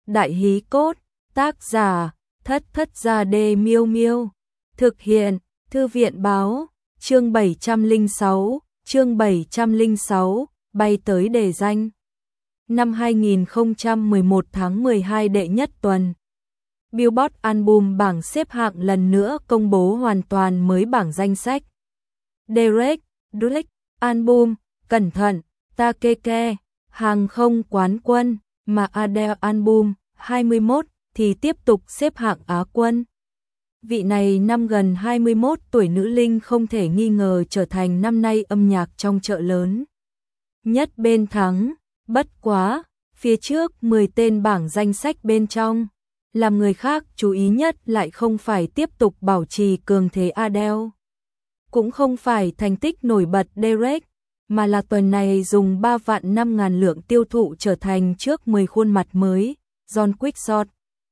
Đại hí cốt, tác giả, Thất Thất Gia Đê Miêu Miêu. Thực hiện, Thư viện báo, chương 706, bay tới đề danh. Năm 2011 tháng 12 đệ nhất tuần. Billboard album bảng xếp hạng lần nữa công bố hoàn toàn mới bảng danh sách. Derek, Drake, album, cẩn thận, Takeke, hàng không quán quân, mà Adele album, 21, thì tiếp tục xếp hạng Á quân. Vị này năm gần 21 tuổi nữ linh không thể nghi ngờ trở thành năm nay âm nhạc trong chợ lớn nhất bên thắng, bất quá, phía trước 10 tên bảng danh sách bên trong, làm người khác chú ý nhất lại không phải tiếp tục bảo trì cường thế Adele, cũng không phải thành tích nổi bật Derek, mà là tuần này dùng 3 vạn 5 ngàn lượng tiêu thụ trở thành trước 10 khuôn mặt mới, John Quickshot.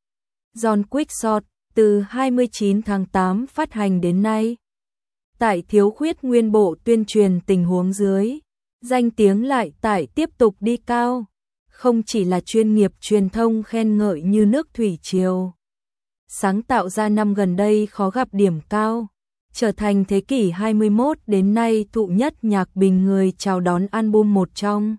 John Quickshot, từ 29 tháng 8 phát hành đến nay. Tại thiếu khuyết nguyên bộ tuyên truyền tình huống dưới, danh tiếng lại tại tiếp tục đi cao, không chỉ là chuyên nghiệp truyền thông khen ngợi như nước thủy triều. Sáng tạo ra năm gần đây khó gặp điểm cao, trở thành thế kỷ 21 đến nay thụ nhất nhạc bình người chào đón album một trong.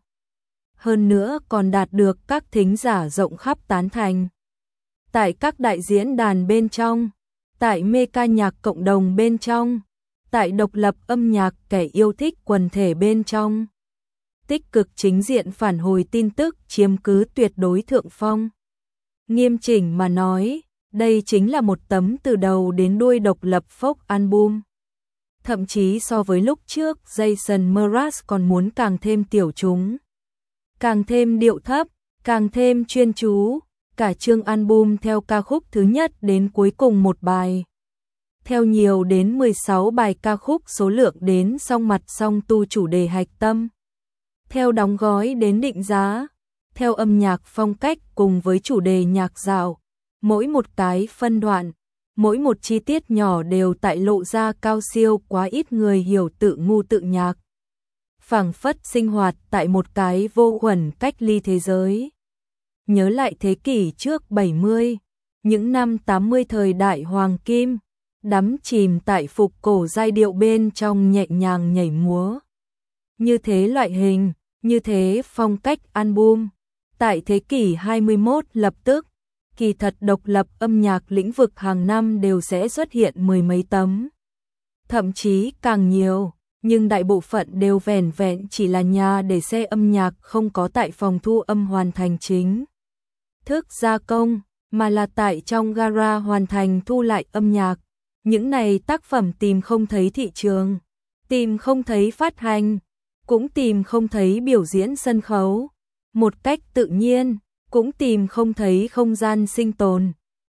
Hơn nữa còn đạt được các thính giả rộng khắp tán thành. Tại các đại diễn đàn bên trong, tại mê ca nhạc cộng đồng bên trong, tại độc lập âm nhạc kẻ yêu thích quần thể bên trong. Tích cực chính diện phản hồi tin tức chiếm cứ tuyệt đối thượng phong. Nghiêm chỉnh mà nói, đây chính là một tấm từ đầu đến đuôi độc lập folk album. Thậm chí so với lúc trước, Jason Mraz còn muốn càng thêm tiểu chúng, càng thêm điệu thấp, càng thêm chuyên chú. Cả chương album theo ca khúc thứ nhất đến cuối cùng một bài. Theo nhiều đến 16 bài ca khúc số lượng đến song mặt song tu chủ đề hạch tâm. Theo đóng gói đến định giá. Theo âm nhạc phong cách cùng với chủ đề nhạc dạo. Mỗi một cái phân đoạn, mỗi một chi tiết nhỏ đều tại lộ ra cao siêu quá ít người hiểu tự ngu tự nhạc. Phảng phất sinh hoạt tại một cái vô khuẩn cách ly thế giới. Nhớ lại thế kỷ trước 70, những năm 80 thời đại hoàng kim, đắm chìm tại phục cổ giai điệu bên trong nhẹ nhàng nhảy múa. Như thế loại hình, như thế phong cách album, tại thế kỷ 21 lập tức, kỳ thật độc lập âm nhạc lĩnh vực hàng năm đều sẽ xuất hiện mười mấy tấm. Thậm chí càng nhiều, nhưng đại bộ phận đều vẻn vẹn chỉ là nhà để xe âm nhạc không có tại phòng thu âm hoàn thành chính thức gia công, mà là tại trong gara hoàn thành thu lại âm nhạc. Những này tác phẩm tìm không thấy thị trường, tìm không thấy phát hành, cũng tìm không thấy biểu diễn sân khấu, một cách tự nhiên, cũng tìm không thấy không gian sinh tồn.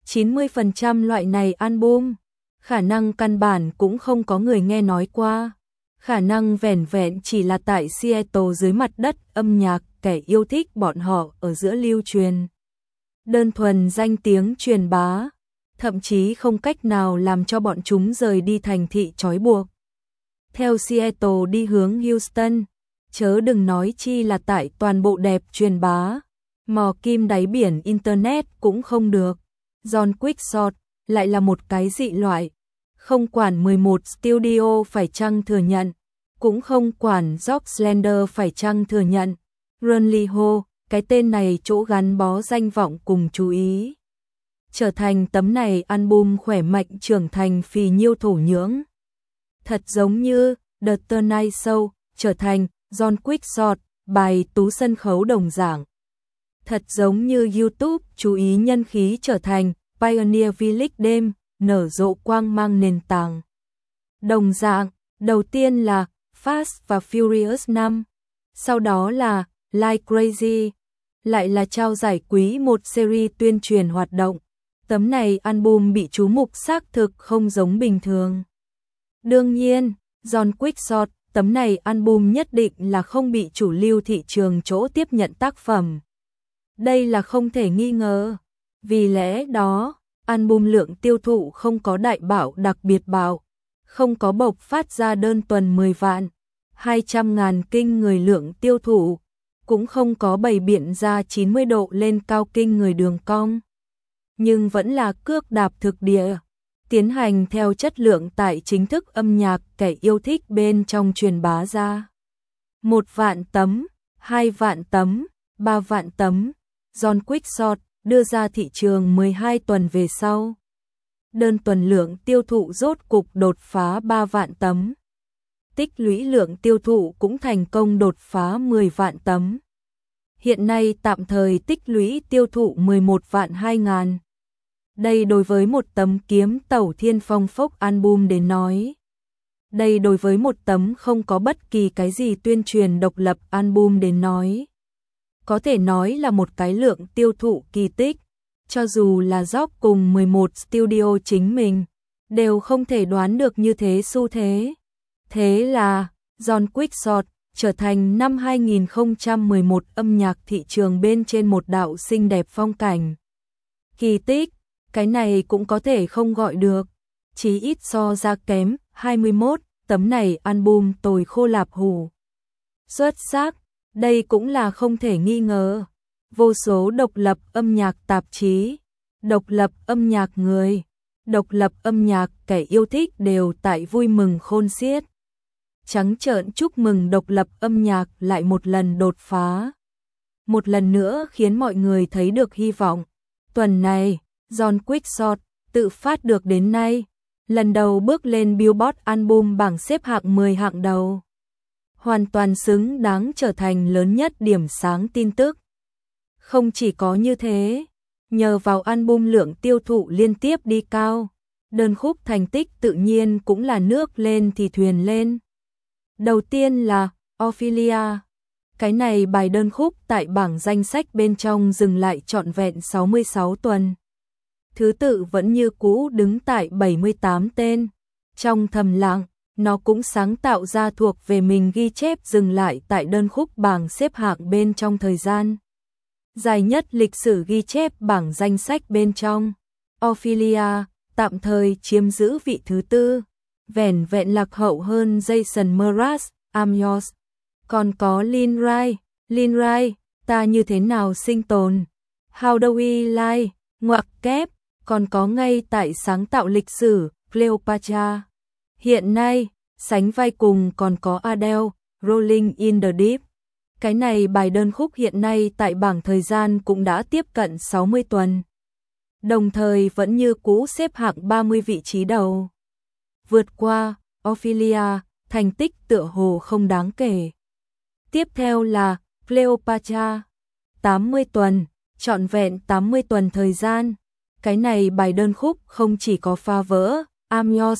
90% loại này album, khả năng căn bản cũng không có người nghe nói qua, khả năng vẻn vẹn chỉ là tại Seattle dưới mặt đất âm nhạc kẻ yêu thích bọn họ ở giữa lưu truyền. Đơn thuần danh tiếng truyền bá, thậm chí không cách nào làm cho bọn chúng rời đi thành thị trói buộc. Theo Seattle đi hướng Houston, chớ đừng nói chi là tại toàn bộ đẹp truyền bá, mò kim đáy biển Internet cũng không được. John Quickshot lại là một cái dị loại, không quản 11 studio phải chăng thừa nhận, cũng không quản Jock Slender phải chăng thừa nhận, Run Lee Ho, cái tên này chỗ gắn bó danh vọng cùng chú ý. Trở thành tấm này album khỏe mạnh trưởng thành phì nhiêu thổ nhưỡng. Thật giống như The Tonight Show trở thành John Quickshot, bài tú sân khấu đồng dạng. Thật giống như YouTube chú ý nhân khí trở thành Pioneer Village đêm, nở rộ quang mang nền tảng. Đồng dạng, đầu tiên là Fast và Furious 5, sau đó là Like Crazy, lại là trao giải quý một series tuyên truyền hoạt động. Tấm này album bị chú mục xác thực không giống bình thường. Đương nhiên, John Quickshot, tấm này album nhất định là không bị chủ lưu thị trường chỗ tiếp nhận tác phẩm. Đây là không thể nghi ngờ. Vì lẽ đó, album lượng tiêu thụ không có đại bảo đặc biệt bảo, không có bộc phát ra đơn tuần 10 vạn, 200.000 kinh người lượng tiêu thụ. cũng không có bày biện ra 90 độ lên cao kinh người đường cong, nhưng vẫn là cước đạp thực địa, tiến hành theo chất lượng tại chính thức âm nhạc kẻ yêu thích bên trong truyền bá ra. 1 vạn tấm, 2 vạn tấm, 3 vạn tấm, John Quickshot đưa ra thị trường 12 tuần về sau. Đơn tuần lượng tiêu thụ rốt cục đột phá 3 vạn tấm. Tích lũy lượng tiêu thụ cũng thành công đột phá 10 vạn tấm. Hiện nay tạm thời tích lũy tiêu thụ 11 vạn 2 ngàn. Đây đối với một tấm kiếm tẩu thiên phong phốc album đến nói. Đây đối với một tấm không có bất kỳ cái gì tuyên truyền độc lập album đến nói. Có thể nói là một cái lượng tiêu thụ kỳ tích. Cho dù là Rock cùng 11 studio chính mình, đều không thể đoán được như thế xu thế. Thế là, John Quickshot trở thành năm 2011 âm nhạc thị trường bên trên một đạo xinh đẹp phong cảnh. Kỳ tích, cái này cũng có thể không gọi được, chí ít so ra kém, 21, tấm này album tồi khô lạp hủ. Xuất sắc, đây cũng là không thể nghi ngờ. Vô số độc lập âm nhạc tạp chí, độc lập âm nhạc người, độc lập âm nhạc kẻ yêu thích đều tại vui mừng khôn xiết. Trắng trợn chúc mừng độc lập âm nhạc lại một lần đột phá. Một lần nữa khiến mọi người thấy được hy vọng. Tuần này, John Quickshot tự phát được đến nay, lần đầu bước lên Billboard album bảng xếp hạng 10 hạng đầu. Hoàn toàn xứng đáng trở thành lớn nhất điểm sáng tin tức. Không chỉ có như thế, nhờ vào album lượng tiêu thụ liên tiếp đi cao, đơn khúc thành tích tự nhiên cũng là nước lên thì thuyền lên. Đầu tiên là Ophelia. Cái này bài đơn khúc tại bảng danh sách bên trong dừng lại trọn vẹn 66 tuần. Thứ tự vẫn như cũ đứng tại 78 tên. Trong thầm lặng, nó cũng sáng tạo ra thuộc về mình ghi chép dừng lại tại đơn khúc bảng xếp hạng bên trong thời gian dài nhất lịch sử ghi chép bảng danh sách bên trong. Ophelia tạm thời chiếm giữ vị thứ tư, vẻn vẹn lạc hậu hơn Jason Mraz, I'm Yours. Còn có Lin Rai, ta như thế nào sinh tồn, How do we lie, ngoặc kép, còn có ngay tại sáng tạo lịch sử, Cleopatra. Hiện nay, sánh vai cùng còn có Adele, Rolling in the Deep. Cái này bài đơn khúc hiện nay tại bảng thời gian cũng đã tiếp cận 60 tuần. Đồng thời vẫn như cũ xếp hạng 30 vị trí đầu. Vượt qua Ophelia, thành tích tựa hồ không đáng kể. Tiếp theo là Cleopatra, 80 tuần, trọn vẹn 80 tuần thời gian. Cái này bài đơn khúc không chỉ có phá vỡ I'm Yours,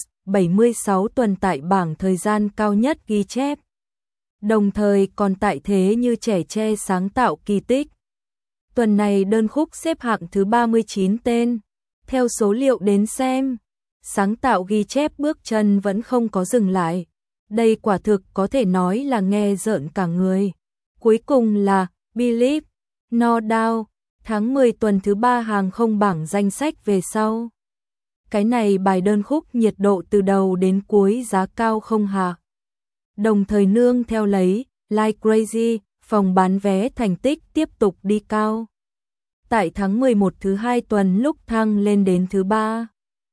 76 tuần tại bảng thời gian cao nhất ghi chép. Đồng thời còn tại thế như trẻ tre sáng tạo kỳ tích. Tuần này đơn khúc xếp hạng thứ 39 tên. Theo số liệu đến xem, sáng tạo ghi chép bước chân vẫn không có dừng lại. Đây quả thực có thể nói là nghe rợn cả người. Cuối cùng là Believe, No Doubt, tháng 10 tuần thứ 3 hàng không bảng danh sách về sau. Cái này bài đơn khúc nhiệt độ từ đầu đến cuối giá cao không hạ. Đồng thời nương theo lấy, Like Crazy, phòng bán vé thành tích tiếp tục đi cao. Tại tháng 11 thứ 2 tuần lúc thăng lên đến thứ 3.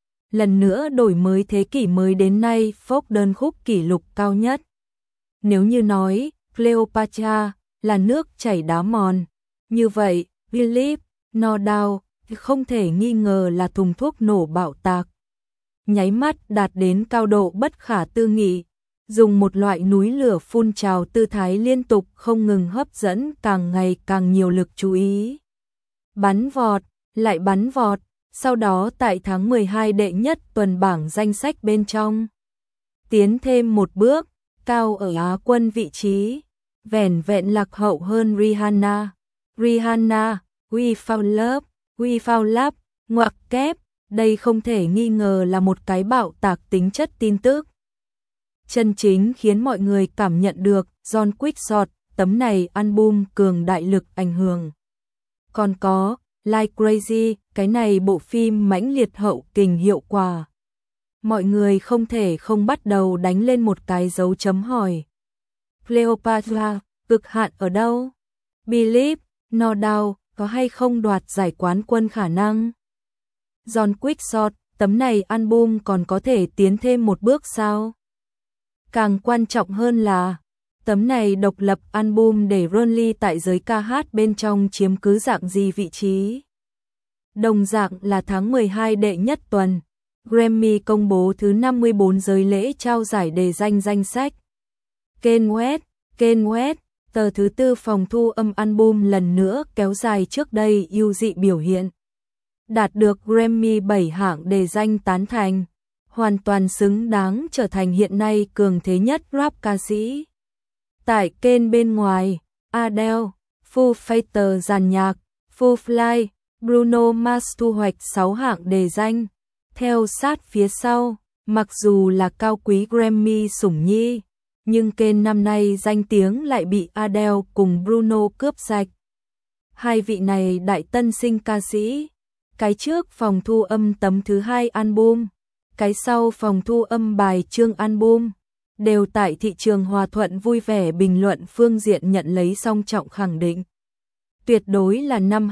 Lần nữa đổi mới thế kỷ mới đến nay Fox đơn khúc kỷ lục cao nhất. Nếu như nói, Cleopatra là nước chảy đá mòn, như vậy, Believe, No Doubt không thể nghi ngờ là thùng thuốc nổ bạo tạc. Nháy mắt đạt đến cao độ bất khả tư nghị, dùng một loại núi lửa phun trào tư thái liên tục không ngừng hấp dẫn càng ngày càng nhiều lực chú ý. Bắn vọt, lại bắn vọt, sau đó tại tháng 12 đệ nhất tuần bảng danh sách bên trong. Tiến thêm một bước, cao ở Á quân vị trí, vẻn vẹn lạc hậu hơn Rihanna. Rihanna, We Found Love, We Found Love, ngoặc kép, đây không thể nghi ngờ là một cái bạo tạc tính chất tin tức. Chân chính khiến mọi người cảm nhận được John Quickshot, tấm này album cường đại lực ảnh hưởng. Còn có Like Crazy, cái này bộ phim mãnh liệt hậu kình hiệu quả. Mọi người không thể không bắt đầu đánh lên một cái dấu chấm hỏi. Cleopatra, cực hạn ở đâu? Believe, No Doubt, có hay không đoạt giải quán quân khả năng. John Quickshot, tấm này album còn có thể tiến thêm một bước sao? Càng quan trọng hơn là, tấm này độc lập album để Ronly tại giới ca hát bên trong chiếm cứ dạng gì vị trí. Đồng dạng là tháng 12 đệ nhất tuần, Grammy công bố thứ 54 giới lễ trao giải đề danh danh sách. Kanye West, tờ thứ tư phòng thu âm album lần nữa kéo dài trước đây ưu dị biểu hiện. Đạt được Grammy 7 hạng đề danh tán thành, hoàn toàn xứng đáng trở thành hiện nay cường thế nhất rap ca sĩ. Tại kênh bên ngoài, Adele, Foo Fighters dàn nhạc, Foo Fly, Bruno Mars thu hoạch 6 hạng đề danh. Theo sát phía sau, mặc dù là cao quý Grammy sủng nhi, nhưng kênh năm nay danh tiếng lại bị Adele cùng Bruno cướp sạch. Hai vị này đại tân sinh ca sĩ, cái trước phòng thu âm tấm thứ hai album, cái sau phòng thu âm bài chương album, đều tại thị trường hòa thuận vui vẻ bình luận phương diện nhận lấy song trọng khẳng định. Tuyệt đối là năm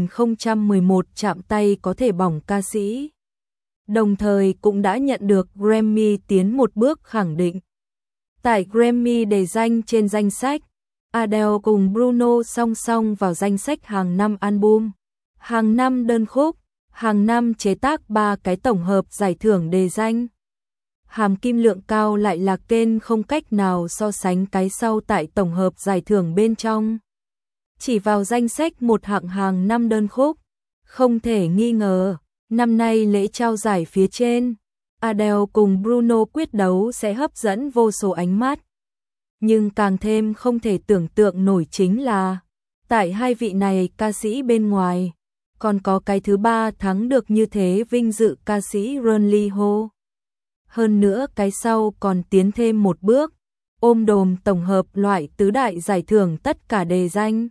2011 chạm tay có thể bỏng ca sĩ. Đồng thời cũng đã nhận được Grammy tiến một bước khẳng định. Tại Grammy đề danh trên danh sách, Adele cùng Bruno song song vào danh sách hàng năm album, hàng năm đơn khúc, hàng năm chế tác 3 cái tổng hợp giải thưởng đề danh. Hàm kim lượng cao lại là kênh không cách nào so sánh cái sau tại tổng hợp giải thưởng bên trong. Chỉ vào danh sách một hạng hàng năm đơn khúc, không thể nghi ngờ, năm nay lễ trao giải phía trên, Adele cùng Bruno quyết đấu sẽ hấp dẫn vô số ánh mắt. Nhưng càng thêm không thể tưởng tượng nổi chính là, tại hai vị này ca sĩ bên ngoài, còn có cái thứ ba thắng được như thế vinh dự ca sĩ Ronly Ho. Hơn nữa cái sau còn tiến thêm một bước, ôm đồm tổng hợp loại tứ đại giải thưởng tất cả đề danh.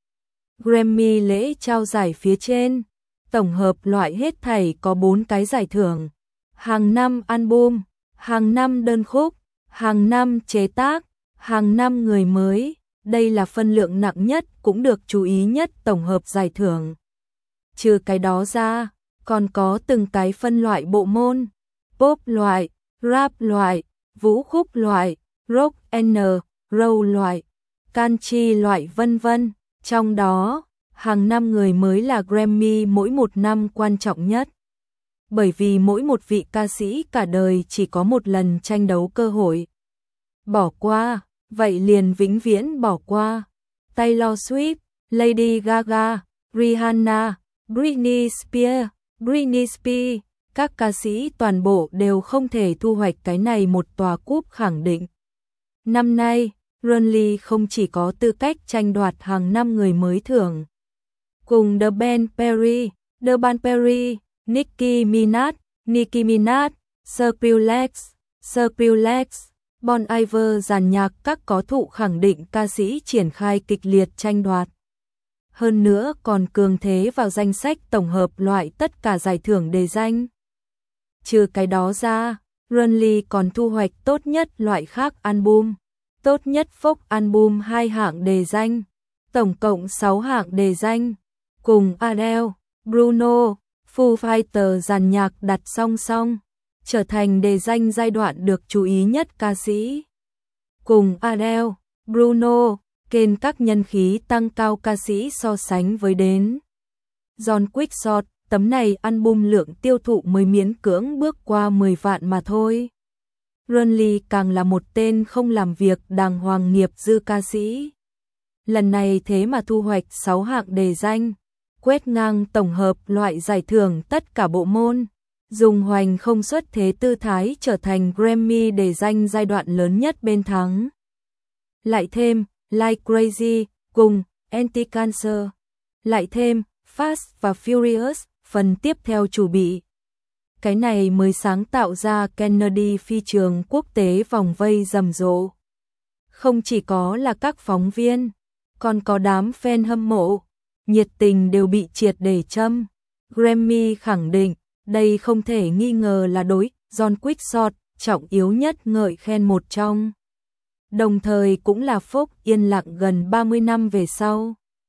Grammy lễ trao giải phía trên, tổng hợp loại hết thảy có 4 cái giải thưởng, hàng năm album, hàng năm đơn khúc, hàng năm chế tác, hàng năm người mới, đây là phân lượng nặng nhất cũng được chú ý nhất tổng hợp giải thưởng. Trừ cái đó ra, còn có từng cái phân loại bộ môn, pop loại, rap loại, vũ khúc loại, rock and roll loại, country loại vân vân. Trong đó, hàng năm người mới là Grammy mỗi một năm quan trọng nhất. Bởi vì mỗi một vị ca sĩ cả đời chỉ có một lần tranh đấu cơ hội. Bỏ qua, vậy liền vĩnh viễn bỏ qua. Taylor Swift, Lady Gaga, Rihanna, Britney Spears, các ca sĩ toàn bộ đều không thể thu hoạch cái này một tòa cúp khẳng định. Năm nay, Ronly không chỉ có tư cách tranh đoạt hàng năm người mới thưởng. Cùng The Band Perry, Nicki Minaj, Skrillex, Bon Iver dàn nhạc các có thụ khẳng định ca sĩ triển khai kịch liệt tranh đoạt. Hơn nữa còn cường thế vào danh sách tổng hợp loại tất cả giải thưởng đề danh. Trừ cái đó ra, Ronly còn thu hoạch tốt nhất loại khác album, tốt nhất folk album 2 hạng đề danh, tổng cộng 6 hạng đề danh, cùng Adele, Bruno, Foo Fighters dàn nhạc đặt song song, trở thành đề danh giai đoạn được chú ý nhất ca sĩ. Cùng Adele, Bruno, kênh các nhân khí tăng cao ca sĩ so sánh với đến. John Quickshot, tấm này album lượng tiêu thụ mới miễn cưỡng bước qua 10 vạn mà thôi. Ronly càng là một tên không làm việc đàng hoàng nghiệp dư ca sĩ. Lần này thế mà thu hoạch 6 hạng đề danh, quét ngang tổng hợp loại giải thưởng tất cả bộ môn, dùng hoành không xuất thế tư thái trở thành Grammy đề danh giai đoạn lớn nhất bên thắng. Lại thêm Like Crazy cùng Anti-Cancer, lại thêm Fast và Furious phần tiếp theo chủ bị. Cái này mới sáng tạo ra Kennedy phi trường quốc tế vòng vây rầm rộ. Không chỉ có là các phóng viên, còn có đám fan hâm mộ, nhiệt tình đều bị triệt để châm. Grammy khẳng định, đây không thể nghi ngờ là đối John Quickshot trọng yếu nhất ngợi khen một trong. Đồng thời cũng là phúc yên lặng gần 30 năm về sau.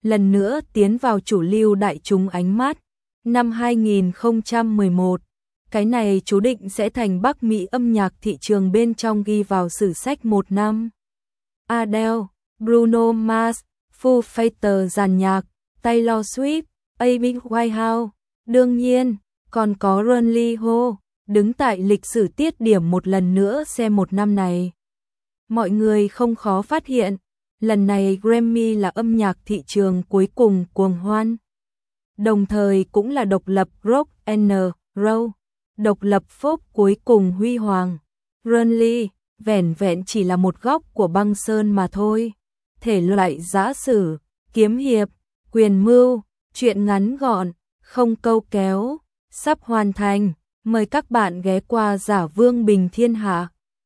lần nữa tiến vào chủ lưu đại chúng ánh mắt. Năm 2011, cái này chú định sẽ thành Bắc Mỹ âm nhạc thị trường bên trong ghi vào sử sách một năm. Adele, Bruno Mars, Foo Fighters dàn nhạc, Taylor Swift, Amy Winehouse, đương nhiên, còn có Run Lee Ho, đứng tại lịch sử tiết điểm một lần nữa xem một năm này. Mọi người không khó phát hiện, lần này Grammy là âm nhạc thị trường cuối cùng cuồng hoan. Đồng thời cũng là độc lập Rock and Roll, độc lập pop cuối cùng huy hoàng. Run Lee, vẻn vẹn chỉ là một góc của băng sơn mà thôi. Thể loại giã sử, kiếm hiệp, quyền mưu, truyện ngắn gọn, không câu kéo, sắp hoàn thành. Mời các bạn ghé qua Giả Vương Bình Thiên Hạ.